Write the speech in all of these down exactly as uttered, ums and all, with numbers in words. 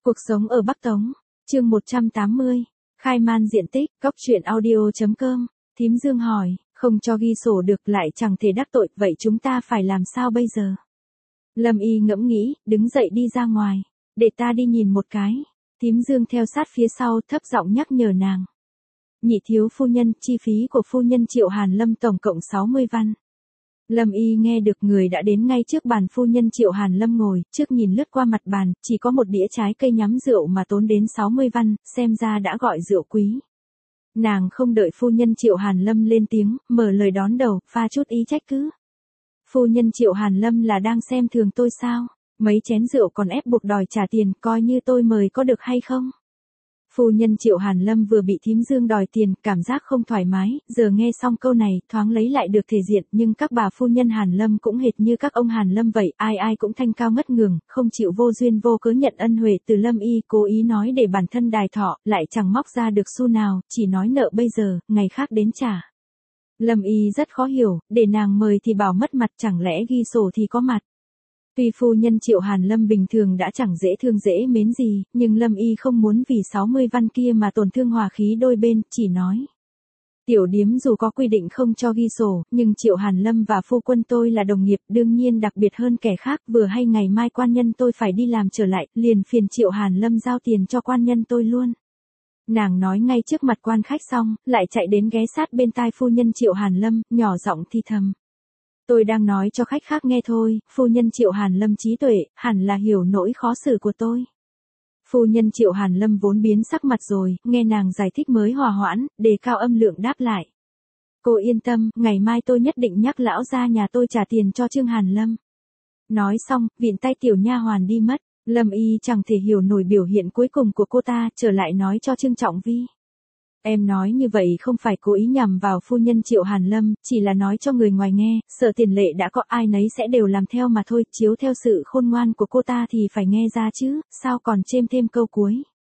Cuộc sống ở Bắc Tống, chương một trăm tám mươi, khai man diện tích, cóc truyện audio.com, Thím Dương hỏi, không cho ghi sổ được lại chẳng thể đắc tội, vậy chúng ta phải làm sao bây giờ? Lâm Y ngẫm nghĩ, đứng dậy đi ra ngoài, để ta đi nhìn một cái. Thím Dương theo sát phía sau thấp giọng nhắc nhở nàng. Nhị thiếu phu nhân, chi phí của phu nhân Triệu Hàn Lâm tổng cộng sáu mươi văn. Lâm Y nghe được người đã đến ngay trước bàn phu nhân Triệu Hàn Lâm ngồi, trước nhìn lướt qua mặt bàn, chỉ có một đĩa trái cây nhắm rượu mà tốn đến sáu mươi văn, xem ra đã gọi rượu quý. Nàng không đợi phu nhân Triệu Hàn Lâm lên tiếng, mở lời đón đầu, pha chút ý trách cứ. Phu nhân Triệu Hàn Lâm là đang xem thường tôi sao? Mấy chén rượu còn ép buộc đòi trả tiền, coi như tôi mời có được hay không? Phu nhân Triệu Hàn Lâm vừa bị Thím Dương đòi tiền, cảm giác không thoải mái, giờ nghe xong câu này, thoáng lấy lại được thể diện, nhưng các bà phu nhân Hàn Lâm cũng hệt như các ông Hàn Lâm vậy, ai ai cũng thanh cao ngất ngường, không chịu vô duyên vô cớ nhận ân huệ từ Lâm Y, cố ý nói để bản thân đài thọ, lại chẳng móc ra được xu nào, chỉ nói nợ bây giờ, ngày khác đến trả. Lâm Y rất khó hiểu, để nàng mời thì bảo mất mặt, chẳng lẽ ghi sổ thì có mặt. Tuy phu nhân Triệu Hàn Lâm bình thường đã chẳng dễ thương dễ mến gì, nhưng Lâm Y không muốn vì sáu mươi văn kia mà tổn thương hòa khí đôi bên, chỉ nói. Tiểu điếm dù có quy định không cho ghi sổ, nhưng Triệu Hàn Lâm và phu quân tôi là đồng nghiệp, đương nhiên đặc biệt hơn kẻ khác, vừa hay ngày mai quan nhân tôi phải đi làm trở lại, liền phiền Triệu Hàn Lâm giao tiền cho quan nhân tôi luôn. Nàng nói ngay trước mặt quan khách xong, lại chạy đến ghé sát bên tai phu nhân Triệu Hàn Lâm, nhỏ giọng thi thầm. Tôi đang nói cho khách khác nghe thôi, phu nhân Triệu Hàn Lâm trí tuệ, hẳn là hiểu nỗi khó xử của tôi. Phu nhân Triệu Hàn Lâm vốn biến sắc mặt rồi, nghe nàng giải thích mới hòa hoãn, đề cao âm lượng đáp lại. Cô yên tâm, ngày mai tôi nhất định nhắc lão gia nhà tôi trả tiền cho Trương Hàn Lâm. Nói xong, vịn tay tiểu nha hoàn đi mất, Lâm Y chẳng thể hiểu nổi biểu hiện cuối cùng của cô ta, trở lại nói cho Trương Trọng Vi. Em nói như vậy không phải cố ý nhằm vào phu nhân Triệu Hàn Lâm, chỉ là nói cho người ngoài nghe, sợ tiền lệ đã có ai nấy sẽ đều làm theo mà thôi, chiếu theo sự khôn ngoan của cô ta thì phải nghe ra chứ, sao còn chêm thêm câu cuối.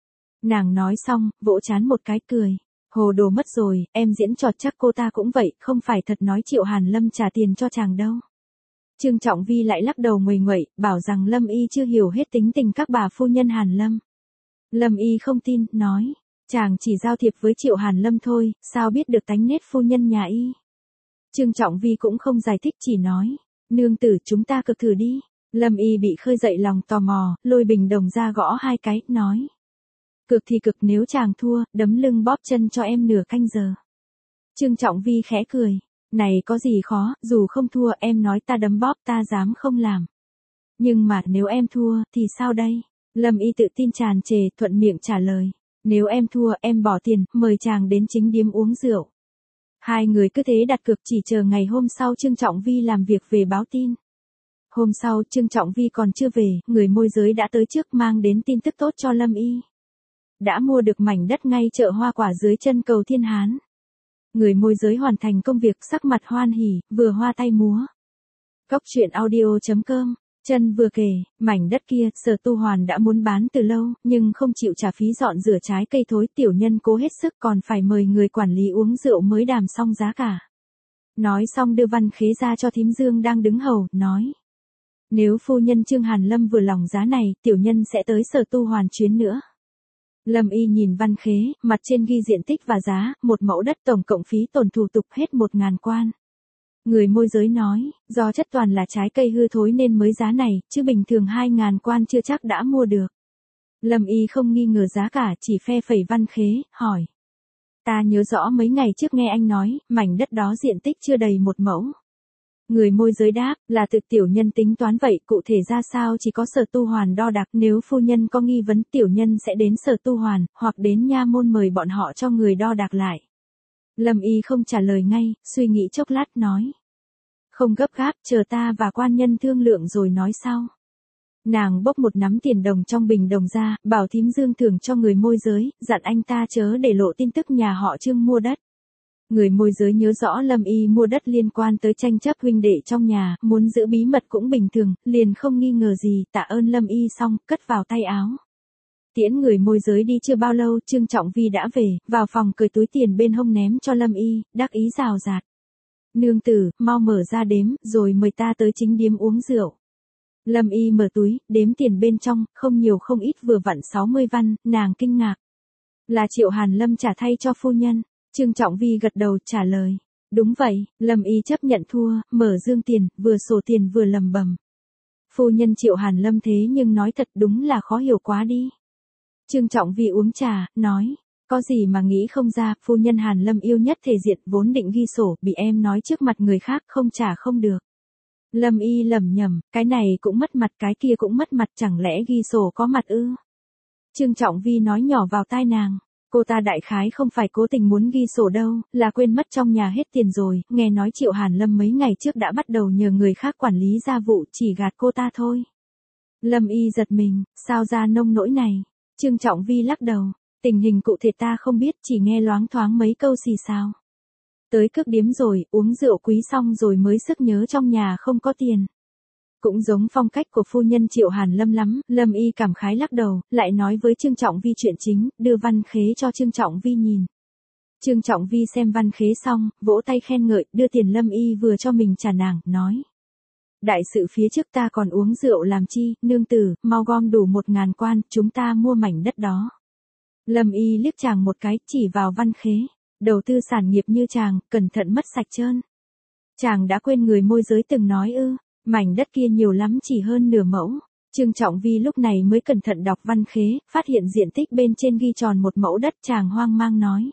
Nàng nói xong, vỗ trán một cái cười, hồ đồ mất rồi, em diễn trò chắc cô ta cũng vậy, không phải thật nói Triệu Hàn Lâm trả tiền cho chàng đâu. Trương Trọng Vi lại lắc đầu nguầy nguậy, bảo rằng Lâm Y chưa hiểu hết tính tình các bà phu nhân Hàn Lâm. Lâm Y không tin, nói. Chàng chỉ giao thiệp với Triệu Hàn Lâm thôi, sao biết được tánh nết phu nhân nhà y. Trương Trọng Vi cũng không giải thích, chỉ nói, nương tử chúng ta cực thử đi. Lâm Y bị khơi dậy lòng tò mò, lôi bình đồng ra gõ hai cái, nói. Cực thì cực, nếu chàng thua, đấm lưng bóp chân cho em nửa canh giờ. Trương Trọng Vi khẽ cười, này có gì khó, dù không thua em nói ta đấm bóp ta dám không làm. Nhưng mà nếu em thua, thì sao đây? Lâm Y tự tin tràn trề, thuận miệng trả lời. Nếu em thua, em bỏ tiền, mời chàng đến chính điếm uống rượu. Hai người cứ thế đặt cược, chỉ chờ ngày hôm sau Trương Trọng Vi làm việc về báo tin. Hôm sau Trương Trọng Vi còn chưa về, người môi giới đã tới trước mang đến tin tức tốt cho Lâm Y. Đã mua được mảnh đất ngay chợ hoa quả dưới chân cầu Thiên Hán. Người môi giới hoàn thành công việc, sắc mặt hoan hỉ, vừa hoa tay múa. Cóc truyện audio.com. Chân vừa kể, mảnh đất kia, Sở Tu Hoàn đã muốn bán từ lâu, nhưng không chịu trả phí dọn rửa trái cây thối, tiểu nhân cố hết sức còn phải mời người quản lý uống rượu mới đàm xong giá cả. Nói xong đưa văn khế ra cho Thím Dương đang đứng hầu, nói. Nếu phu nhân Trương Hàn Lâm vừa lòng giá này, tiểu nhân sẽ tới Sở Tu Hoàn chuyến nữa. Lâm Y nhìn văn khế, mặt trên ghi diện tích và giá, một mẫu đất tổng cộng phí tổn thủ tục hết một ngàn quan. Người môi giới nói, do chất toàn là trái cây hư thối nên mới giá này, chứ bình thường hai ngàn quan chưa chắc đã mua được. Lâm Y không nghi ngờ giá cả, chỉ phe phẩy văn khế, hỏi. Ta nhớ rõ mấy ngày trước nghe anh nói, mảnh đất đó diện tích chưa đầy một mẫu. Người môi giới đáp, là tự tiểu nhân tính toán vậy, cụ thể ra sao chỉ có Sở Tu Hoàn đo đạc, nếu phu nhân có nghi vấn tiểu nhân sẽ đến Sở Tu Hoàn, hoặc đến nha môn mời bọn họ cho người đo đạc lại. Lâm Y không trả lời ngay, suy nghĩ chốc lát nói. Không gấp gáp, chờ ta và quan nhân thương lượng rồi nói sau. Nàng bốc một nắm tiền đồng trong bình đồng ra, bảo Thím Dương thưởng cho người môi giới, dặn anh ta chớ để lộ tin tức nhà họ Trương mua đất. Người môi giới nhớ rõ Lâm Y mua đất liên quan tới tranh chấp huynh đệ trong nhà, muốn giữ bí mật cũng bình thường, liền không nghi ngờ gì, tạ ơn Lâm Y xong, cất vào tay áo. Tiễn người môi giới đi chưa bao lâu, Trương Trọng Vi đã về, vào phòng cởi túi tiền bên hông ném cho Lâm Y, đắc ý rào rạt. Nương tử, mau mở ra đếm, rồi mời ta tới chính điếm uống rượu. Lâm Y mở túi, đếm tiền bên trong, không nhiều không ít vừa vặn sáu mươi văn, nàng kinh ngạc. Là Triệu Hàn Lâm trả thay cho phu nhân. Trương Trọng Vi gật đầu trả lời. Đúng vậy, Lâm Y chấp nhận thua, mở dương tiền, vừa sổ tiền vừa lầm bầm. Phu nhân Triệu Hàn Lâm thế nhưng nói thật đúng là khó hiểu quá đi. Trương Trọng Vi uống trà, nói. Có gì mà nghĩ không ra, phu nhân Hàn Lâm yêu nhất thể diện vốn định ghi sổ, bị em nói trước mặt người khác không trả không được. Lâm Y lẩm nhẩm, cái này cũng mất mặt cái kia cũng mất mặt chẳng lẽ ghi sổ có mặt ư? Trương Trọng Vi nói nhỏ vào tai nàng. Cô ta đại khái không phải cố tình muốn ghi sổ đâu, là quên mất trong nhà hết tiền rồi, nghe nói Triệu Hàn Lâm mấy ngày trước đã bắt đầu nhờ người khác quản lý gia vụ chỉ gạt cô ta thôi. Lâm Y giật mình, sao ra nông nỗi này? Trương Trọng Vi lắc đầu, tình hình cụ thể ta không biết chỉ nghe loáng thoáng mấy câu xì xào. Tới cước điếm rồi, uống rượu quý xong rồi mới sức nhớ trong nhà không có tiền. Cũng giống phong cách của phu nhân Triệu Hàn Lâm lắm, Lâm Y cảm khái lắc đầu, lại nói với Trương Trọng Vi chuyện chính, đưa văn khế cho Trương Trọng Vi nhìn. Trương Trọng Vi xem văn khế xong, vỗ tay khen ngợi, đưa tiền Lâm Y vừa cho mình trả nàng, nói. Đại sự phía trước ta còn uống rượu làm chi, nương tử, mau gom đủ một ngàn quan, chúng ta mua mảnh đất đó. Lâm Y liếc chàng một cái, chỉ vào văn khế. Đầu tư sản nghiệp như chàng, cẩn thận mất sạch trơn. Chàng đã quên người môi giới từng nói ư, mảnh đất kia nhiều lắm chỉ hơn nửa mẫu. Trương Trọng Vi lúc này mới cẩn thận đọc văn khế, phát hiện diện tích bên trên ghi tròn một mẫu đất, chàng hoang mang nói.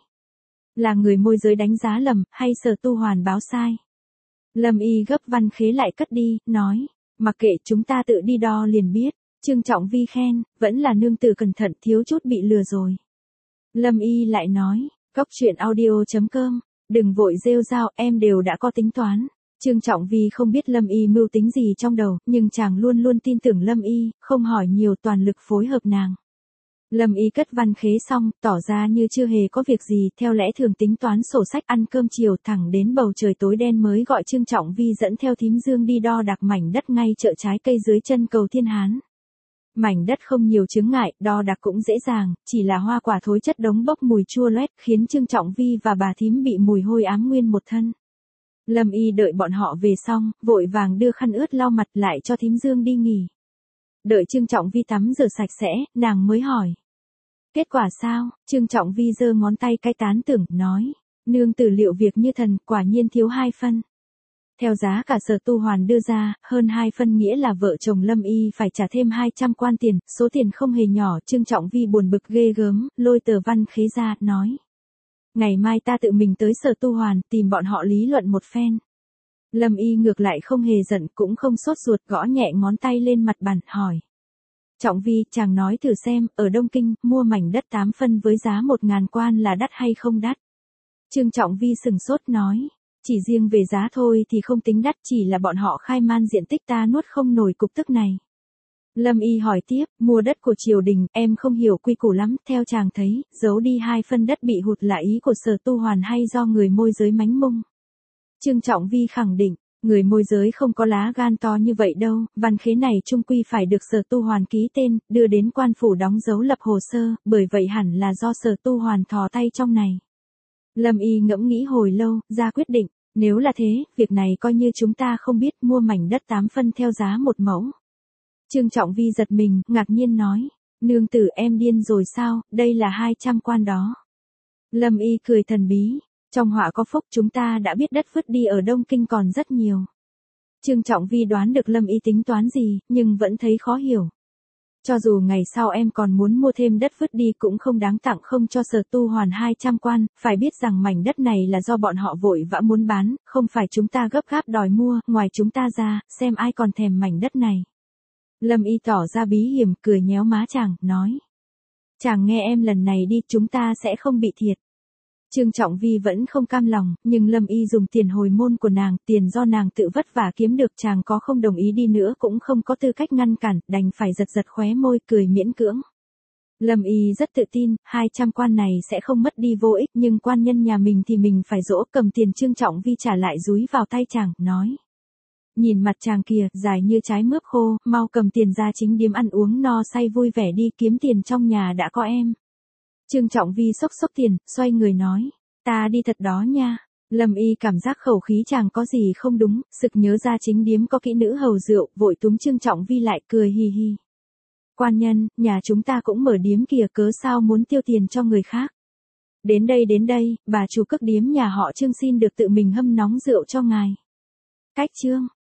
Là người môi giới đánh giá lầm, hay Sở Tu Hoàn báo sai? Lâm Y gấp văn khế lại cất đi, nói, mặc kệ chúng ta tự đi đo liền biết. Trương Trọng Vi khen, vẫn là nương tử cẩn thận thiếu chút bị lừa rồi. Lâm Y lại nói. Cóc truyện audio chấm com, đừng vội rêu rao, em đều đã có tính toán. Trương Trọng Vi không biết Lâm Y mưu tính gì trong đầu, nhưng chàng luôn luôn tin tưởng Lâm Y, không hỏi nhiều toàn lực phối hợp nàng. Lâm Y cất văn khế xong, tỏ ra như chưa hề có việc gì, theo lẽ thường tính toán sổ sách ăn cơm chiều thẳng đến bầu trời tối đen mới gọi Trương Trọng Vi dẫn theo thím Dương đi đo đạc mảnh đất ngay chợ trái cây dưới chân cầu Thiên Hán. Mảnh đất không nhiều chướng ngại, đo đạc cũng dễ dàng, chỉ là hoa quả thối chất đống bốc mùi chua loét, khiến Trương Trọng Vi và bà thím bị mùi hôi ám nguyên một thân. Lâm Y đợi bọn họ về xong, vội vàng đưa khăn ướt lau mặt lại cho thím Dương đi nghỉ. Đợi Trương Trọng Vi tắm rửa sạch sẽ, nàng mới hỏi. Kết quả sao? Trương Trọng Vi giơ ngón tay cái tán tưởng, nói. Nương tử liệu việc như thần, quả nhiên thiếu hai phân. Theo giá cả Sở Tu Hoàn đưa ra, hơn hai phân nghĩa là vợ chồng Lâm Y phải trả thêm hai trăm quan tiền, số tiền không hề nhỏ. Trương Trọng Vi buồn bực ghê gớm, lôi tờ văn khế ra, nói. Ngày mai ta tự mình tới Sở Tu Hoàn, tìm bọn họ lý luận một phen. Lâm Y ngược lại không hề giận, cũng không sốt ruột, gõ nhẹ ngón tay lên mặt bàn, hỏi. Trọng Vi, chàng nói thử xem, ở Đông Kinh, mua mảnh đất tám phân với giá một ngàn quan là đắt hay không đắt? Trương Trọng Vi sừng sốt nói. Chỉ riêng về giá thôi thì không tính đắt, chỉ là bọn họ khai man diện tích ta nuốt không nổi cục tức này. Lâm Y hỏi tiếp, mua đất của triều đình, em không hiểu quy củ lắm, theo chàng thấy, giấu đi hai phân đất bị hụt là ý của Sở Tu Hoàn hay do người môi giới mánh mung? Trương Trọng Vi khẳng định, người môi giới không có lá gan to như vậy đâu, văn khế này chung quy phải được Sở Tu Hoàn ký tên, đưa đến quan phủ đóng dấu lập hồ sơ, bởi vậy hẳn là do Sở Tu Hoàn thò tay trong này. Lâm Y ngẫm nghĩ hồi lâu, ra quyết định, nếu là thế, việc này coi như chúng ta không biết, mua mảnh đất tám phân theo giá một mẫu. Trương Trọng Vi giật mình, ngạc nhiên nói, nương tử em điên rồi sao, đây là hai trăm quan đó. Lâm Y cười thần bí, trong họa có phúc, chúng ta đã biết đất vứt đi ở Đông Kinh còn rất nhiều. Trương Trọng Vi đoán được Lâm Y tính toán gì, nhưng vẫn thấy khó hiểu. Cho dù ngày sau em còn muốn mua thêm đất vứt đi cũng không đáng tặng không cho Sở Tu Hoàn hai trăm quan, phải biết rằng mảnh đất này là do bọn họ vội vã muốn bán, không phải chúng ta gấp gáp đòi mua, ngoài chúng ta ra, xem ai còn thèm mảnh đất này. Lâm Y tỏ ra bí hiểm, cười nhéo má chàng, nói. Chàng nghe em lần này đi, chúng ta sẽ không bị thiệt. Trương Trọng Vi vẫn không cam lòng, nhưng Lâm Y dùng tiền hồi môn của nàng, tiền do nàng tự vất vả kiếm được, chàng có không đồng ý đi nữa cũng không có tư cách ngăn cản, đành phải giật giật khóe môi, cười miễn cưỡng. Lâm Y rất tự tin, hai trăm quan này sẽ không mất đi vô ích, nhưng quan nhân nhà mình thì mình phải dỗ. Cầm tiền Trương Trọng Vi trả lại dúi vào tay chàng, nói. Nhìn mặt chàng kìa, dài như trái mướp khô, mau cầm tiền ra chính điếm ăn uống no say vui vẻ đi, kiếm tiền trong nhà đã có em. Trương Trọng Vi xốc xốc tiền, xoay người nói, ta đi thật đó nha. Lâm Y cảm giác khẩu khí chàng có gì không đúng, sực nhớ ra chính điếm có kỹ nữ hầu rượu, vội túm Trương Trọng Vi lại cười hi hi. Quan nhân, nhà chúng ta cũng mở điếm kìa, cớ sao muốn tiêu tiền cho người khác. Đến đây đến đây, bà chủ cất điếm nhà họ Trương xin được tự mình hâm nóng rượu cho ngài. Cách Trương.